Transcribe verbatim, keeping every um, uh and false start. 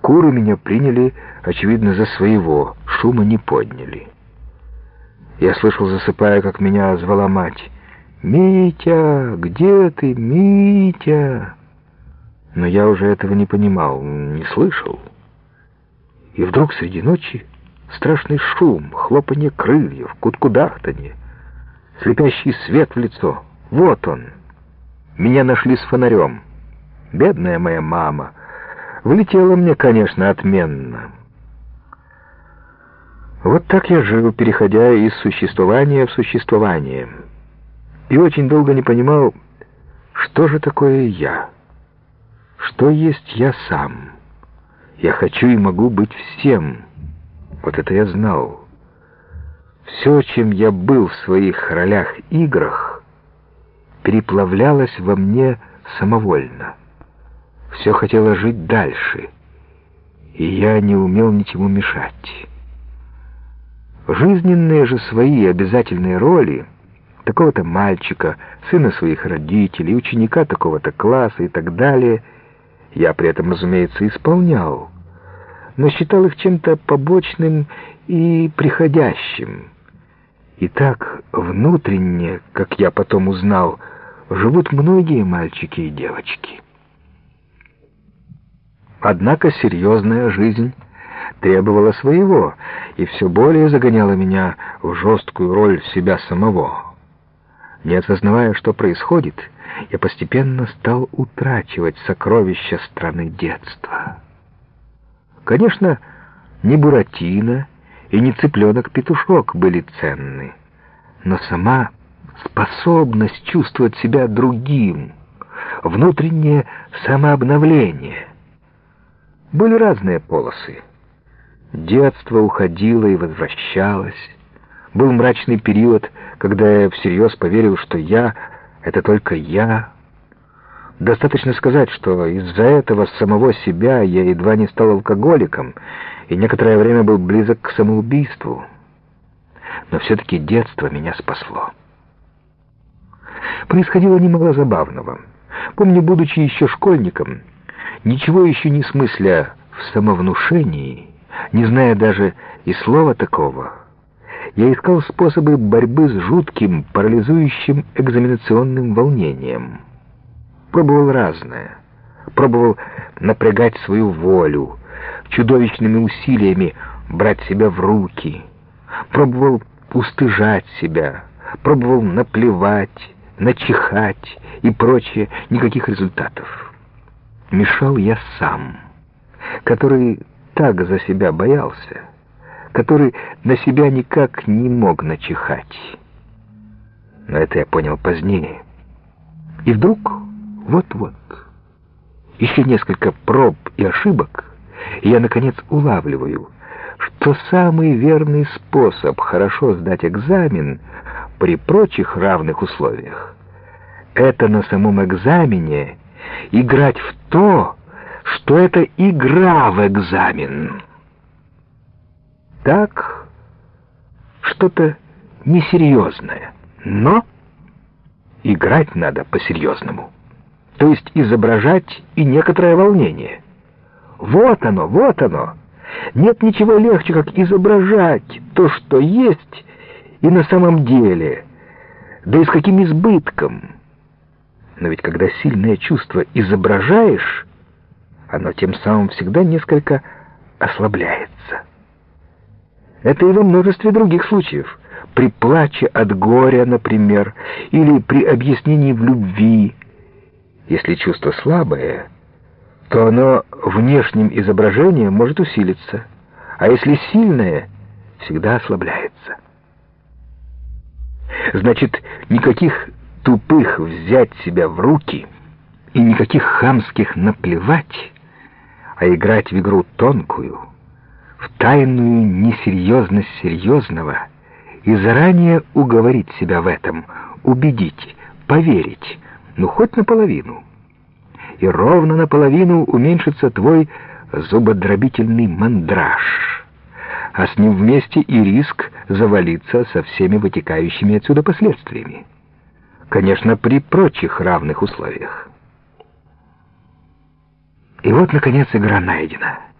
Куры меня приняли, очевидно, за своего, шума не подняли. Я слышал, засыпая, как меня звала мать. «Митя, где ты, Митя?» Но я уже этого не понимал, не слышал. И вдруг среди ночи страшный шум, хлопанье крыльев, куткудахтанье, слепящий свет в лицо. Вот он. Меня нашли с фонарем. Бедная моя мама. Влетела мне, конечно, отменно. Вот так я жил, переходя из существования в существование. И очень долго не понимал, что же такое я. Что есть я сам. Я хочу и могу быть всем. Вот это я знал. Все, чем я был в своих ролях-играх, переплавлялось во мне самовольно. Все хотело жить дальше, и я не умел ничему мешать. Жизненные же свои обязательные роли такого-то мальчика, сына своих родителей, ученика такого-то класса и так далее, я при этом, разумеется, исполнял, но считал их чем-то побочным и приходящим. И так внутренне, как я потом узнал, живут многие мальчики и девочки. Однако серьезная жизнь требовала своего и все более загоняла меня в жесткую роль себя самого. Не осознавая, что происходит, я постепенно стал утрачивать сокровища страны детства. Конечно, не Буратино и не цыпленок-петушок были ценны, но сама способность чувствовать себя другим, внутреннее самообновление. Были разные полосы. Детство уходило и возвращалось. Был мрачный период, когда я всерьез поверил, что я — это только я. Достаточно сказать, что из-за этого самого себя я едва не стал алкоголиком и некоторое время был близок к самоубийству. Но все-таки детство меня спасло. Происходило немало забавного. Помню, будучи еще школьником, ничего еще не смысля в самовнушении, не зная даже и слова такого, я искал способы борьбы с жутким, парализующим экзаменационным волнением. Пробовал разное. Пробовал напрягать свою волю, чудовищными усилиями брать себя в руки. Пробовал устыжать себя. Пробовал наплевать, начихать и прочее. Никаких результатов. Мешал я сам, который так за себя боялся, который на себя никак не мог начихать. Но это я понял позднее. И вдруг, вот-вот, еще несколько проб и ошибок, и я, наконец, улавливаю, что самый верный способ хорошо сдать экзамен при прочих равных условиях — это на самом экзамене играть в то, что это игра в экзамен. Так, что-то несерьезное, но играть надо по-серьезному. То есть изображать и некоторое волнение. Вот оно, вот оно. Нет ничего легче, как изображать то, что есть, и на самом деле, да и с каким избытком. Но ведь когда сильное чувство изображаешь, оно тем самым всегда несколько ослабляется. Это и во множестве других случаев. При плаче от горя, например, или при объяснении в любви. Если чувство слабое, то оно внешним изображением может усилиться, а если сильное, всегда ослабляется. Значит, никаких тупых взять себя в руки и никаких хамских наплевать, а играть в игру тонкую, в тайную несерьезность серьезного и заранее уговорить себя в этом, убедить, поверить, ну хоть наполовину. И ровно наполовину уменьшится твой зубодробительный мандраж, а с ним вместе и риск завалиться со всеми вытекающими отсюда последствиями. Конечно, при прочих равных условиях. И вот, наконец, игра найдена.